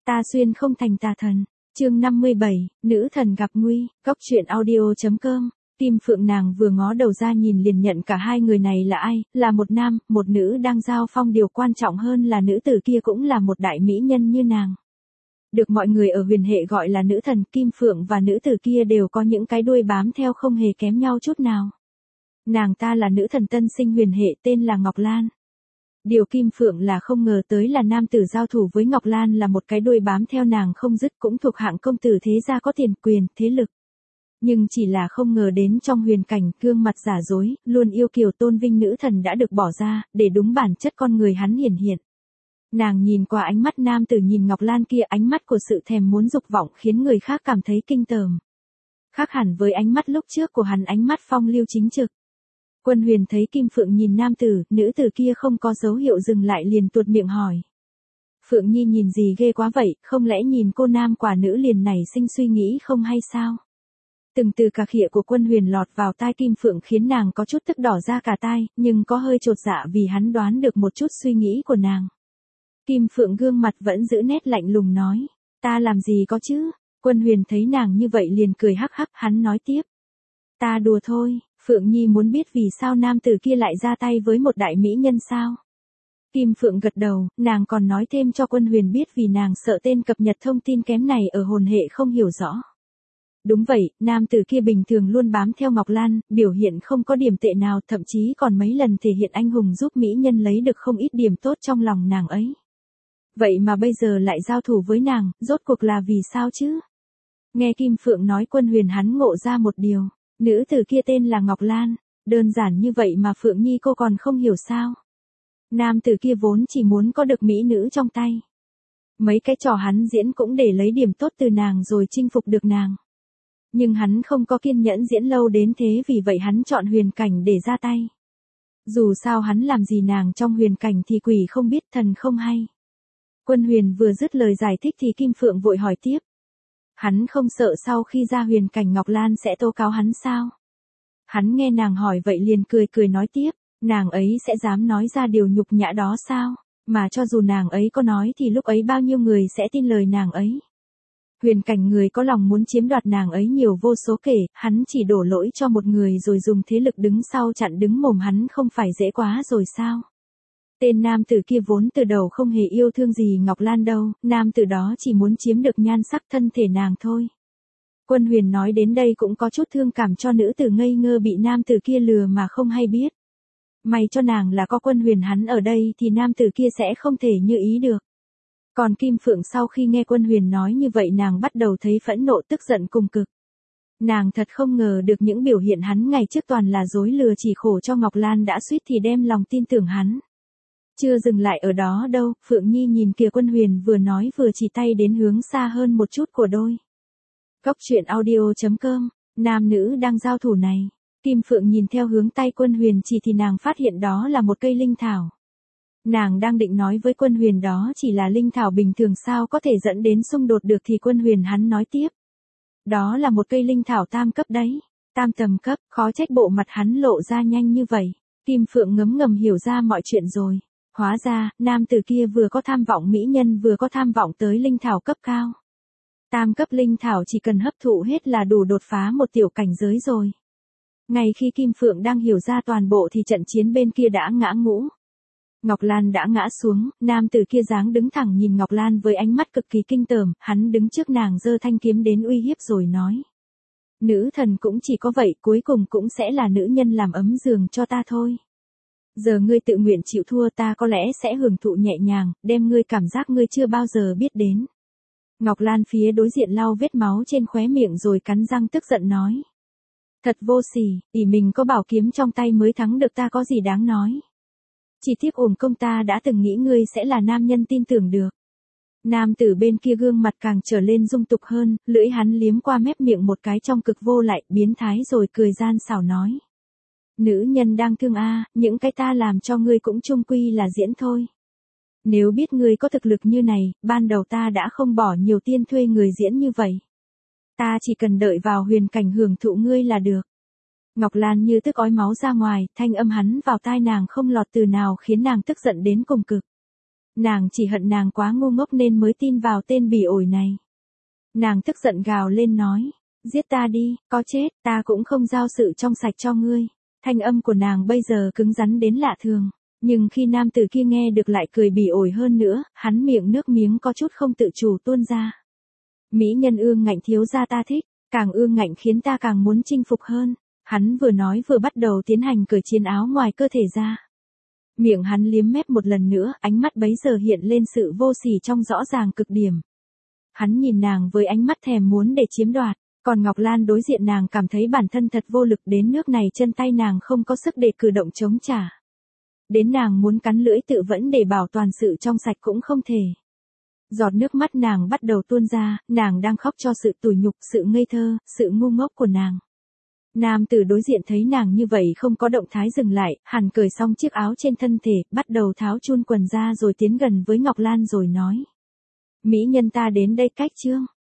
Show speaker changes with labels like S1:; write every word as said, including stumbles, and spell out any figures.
S1: Ta xuyên không thành tà thần. Chương năm mươi bảy, nữ thần gặp nguy, góc truyện audio chấm com. Kim Phượng nàng vừa ngó đầu ra nhìn liền nhận cả hai người này là ai, là một nam, một nữ đang giao phong, điều quan trọng hơn là nữ tử kia cũng là một đại mỹ nhân như nàng. Được mọi người ở huyền hệ gọi là nữ thần, Kim Phượng và nữ tử kia đều có những cái đuôi bám theo không hề kém nhau chút nào. Nàng ta là nữ thần tân sinh huyền hệ tên là Ngọc Lan. Điều Kim Phượng là không ngờ tới là nam tử giao thủ với Ngọc Lan là một cái đuôi bám theo nàng không dứt, cũng thuộc hạng công tử thế gia có tiền quyền, thế lực. Nhưng chỉ là không ngờ đến trong huyền cảnh, gương mặt giả dối, luôn yêu kiều tôn vinh nữ thần đã được bỏ ra, để đúng bản chất con người hắn hiển hiện. Nàng nhìn qua ánh mắt nam tử nhìn Ngọc Lan kia, ánh mắt của sự thèm muốn dục vọng khiến người khác cảm thấy kinh tởm. Khác hẳn với ánh mắt lúc trước của hắn, ánh mắt phong lưu chính trực. Quân Huyền thấy Kim Phượng nhìn nam tử, nữ tử kia không có dấu hiệu dừng lại liền tuột miệng hỏi. Phượng Nhi nhìn gì ghê quá vậy, không lẽ nhìn cô nam quả nữ liền nảy sinh suy nghĩ không hay sao? Từng từ cà khịa của Quân Huyền lọt vào tai Kim Phượng khiến nàng có chút tức đỏ ra cả tai, nhưng có hơi chột dạ vì hắn đoán được một chút suy nghĩ của nàng. Kim Phượng gương mặt vẫn giữ nét lạnh lùng nói, ta làm gì có chứ? Quân Huyền thấy nàng như vậy liền cười hắc hắc, hắn nói tiếp. Ta đùa thôi. Phượng Nhi muốn biết vì sao nam tử kia lại ra tay với một đại mỹ nhân sao? Kim Phượng gật đầu, nàng còn nói thêm cho Quân Huyền biết vì nàng sợ tên cập nhật thông tin kém này ở hồn hệ không hiểu rõ. Đúng vậy, nam tử kia bình thường luôn bám theo Ngọc Lan, biểu hiện không có điểm tệ nào, thậm chí còn mấy lần thể hiện anh hùng giúp mỹ nhân lấy được không ít điểm tốt trong lòng nàng ấy. Vậy mà bây giờ lại giao thủ với nàng, rốt cuộc là vì sao chứ? Nghe Kim Phượng nói, Quân Huyền hắn ngộ ra một điều. Nữ tử kia tên là Ngọc Lan, đơn giản như vậy mà Phượng Nhi cô còn không hiểu sao? Nam tử kia vốn chỉ muốn có được mỹ nữ trong tay. Mấy cái trò hắn diễn cũng để lấy điểm tốt từ nàng rồi chinh phục được nàng. Nhưng hắn không có kiên nhẫn diễn lâu đến thế, vì vậy hắn chọn huyền cảnh để ra tay. Dù sao hắn làm gì nàng trong huyền cảnh thì quỷ không biết thần không hay. Quân Huyền vừa dứt lời giải thích thì Kim Phượng vội hỏi tiếp. Hắn không sợ sau khi ra huyền cảnh Ngọc Lan sẽ tố cáo hắn sao? Hắn nghe nàng hỏi vậy liền cười cười nói tiếp, nàng ấy sẽ dám nói ra điều nhục nhã đó sao? Mà cho dù nàng ấy có nói thì lúc ấy bao nhiêu người sẽ tin lời nàng ấy? Huyền cảnh người có lòng muốn chiếm đoạt nàng ấy nhiều vô số kể, hắn chỉ đổ lỗi cho một người rồi dùng thế lực đứng sau chặn đứng mồm hắn không phải dễ quá rồi sao? Tên nam tử kia vốn từ đầu không hề yêu thương gì Ngọc Lan đâu, nam tử đó chỉ muốn chiếm được nhan sắc thân thể nàng thôi. Quân Huyền nói đến đây cũng có chút thương cảm cho nữ tử ngây ngơ bị nam tử kia lừa mà không hay biết. May cho nàng là có Quân Huyền hắn ở đây thì nam tử kia sẽ không thể như ý được. Còn Kim Phượng sau khi nghe Quân Huyền nói như vậy nàng bắt đầu thấy phẫn nộ tức giận cùng cực. Nàng thật không ngờ được những biểu hiện hắn ngày trước toàn là dối lừa chỉ khổ cho Ngọc Lan đã suýt thì đem lòng tin tưởng hắn. Chưa dừng lại ở đó đâu, Phượng Nhi nhìn kìa, Quân Huyền vừa nói vừa chỉ tay đến hướng xa hơn một chút của đôi. Góc truyện audio chấm com, nam nữ đang giao thủ này. Kim Phượng nhìn theo hướng tay Quân Huyền chỉ thì nàng phát hiện đó là một cây linh thảo. Nàng đang định nói với Quân Huyền đó chỉ là linh thảo bình thường sao có thể dẫn đến xung đột được thì Quân Huyền hắn nói tiếp. Đó là một cây linh thảo tam cấp đấy. Tam tầm cấp, khó trách bộ mặt hắn lộ ra nhanh như vậy. Kim Phượng ngấm ngầm hiểu ra mọi chuyện rồi. Hóa ra, nam tử kia vừa có tham vọng mỹ nhân vừa có tham vọng tới linh thảo cấp cao. Tam cấp linh thảo chỉ cần hấp thụ hết là đủ đột phá một tiểu cảnh giới rồi. Ngay khi Kim Phượng đang hiểu ra toàn bộ thì trận chiến bên kia đã ngã ngũ. Ngọc Lan đã ngã xuống, nam tử kia dáng đứng thẳng nhìn Ngọc Lan với ánh mắt cực kỳ kinh tởm, hắn đứng trước nàng giơ thanh kiếm đến uy hiếp rồi nói. Nữ thần cũng chỉ có vậy, cuối cùng cũng sẽ là nữ nhân làm ấm giường cho ta thôi. Giờ ngươi tự nguyện chịu thua, ta có lẽ sẽ hưởng thụ nhẹ nhàng, đem ngươi cảm giác ngươi chưa bao giờ biết đến. Ngọc Lan phía đối diện lau vết máu trên khóe miệng rồi cắn răng tức giận nói. Thật vô sỉ, ỷ mình có bảo kiếm trong tay mới thắng được ta có gì đáng nói. Chỉ tiếc uổng công ta đã từng nghĩ ngươi sẽ là nam nhân tin tưởng được. Nam tử bên kia gương mặt càng trở lên dung tục hơn, lưỡi hắn liếm qua mép miệng một cái trong cực vô lại, biến thái rồi cười gian xảo nói. Nữ nhân đang thương a, những cái ta làm cho ngươi cũng chung quy là diễn thôi. Nếu biết ngươi có thực lực như này, ban đầu ta đã không bỏ nhiều tiền thuê người diễn như vậy. Ta chỉ cần đợi vào huyền cảnh hưởng thụ ngươi là được. Ngọc Lan như tức ói máu ra ngoài, thanh âm hắn vào tai nàng không lọt từ nào khiến nàng tức giận đến cùng cực. Nàng chỉ hận nàng quá ngu ngốc nên mới tin vào tên bỉ ổi này. Nàng tức giận gào lên nói, giết ta đi, có chết, ta cũng không giao sự trong sạch cho ngươi. Thanh âm của nàng bây giờ cứng rắn đến lạ thường, nhưng khi nam tử kia nghe được lại cười bỉ ổi hơn nữa, hắn miệng nước miếng có chút không tự chủ tuôn ra. Mỹ nhân ương ngạnh thiếu gia ta thích, càng ương ngạnh khiến ta càng muốn chinh phục hơn. Hắn vừa nói vừa bắt đầu tiến hành cởi chiến áo ngoài cơ thể ra. Miệng hắn liếm mép một lần nữa, ánh mắt bấy giờ hiện lên sự vô sỉ trong rõ ràng cực điểm. Hắn nhìn nàng với ánh mắt thèm muốn để chiếm đoạt, còn Ngọc Lan đối diện nàng cảm thấy bản thân thật vô lực đến nước này, chân tay nàng không có sức để cử động chống trả. Đến nàng muốn cắn lưỡi tự vẫn để bảo toàn sự trong sạch cũng không thể. Giọt nước mắt nàng bắt đầu tuôn ra, nàng đang khóc cho sự tủi nhục, sự ngây thơ, sự ngu ngốc của nàng. Nam tử đối diện thấy nàng như vậy không có động thái dừng lại, hàn cởi xong chiếc áo trên thân thể, bắt đầu tháo chun quần ra rồi tiến gần với Ngọc Lan rồi nói. Mỹ nhân ta đến đây cách chương.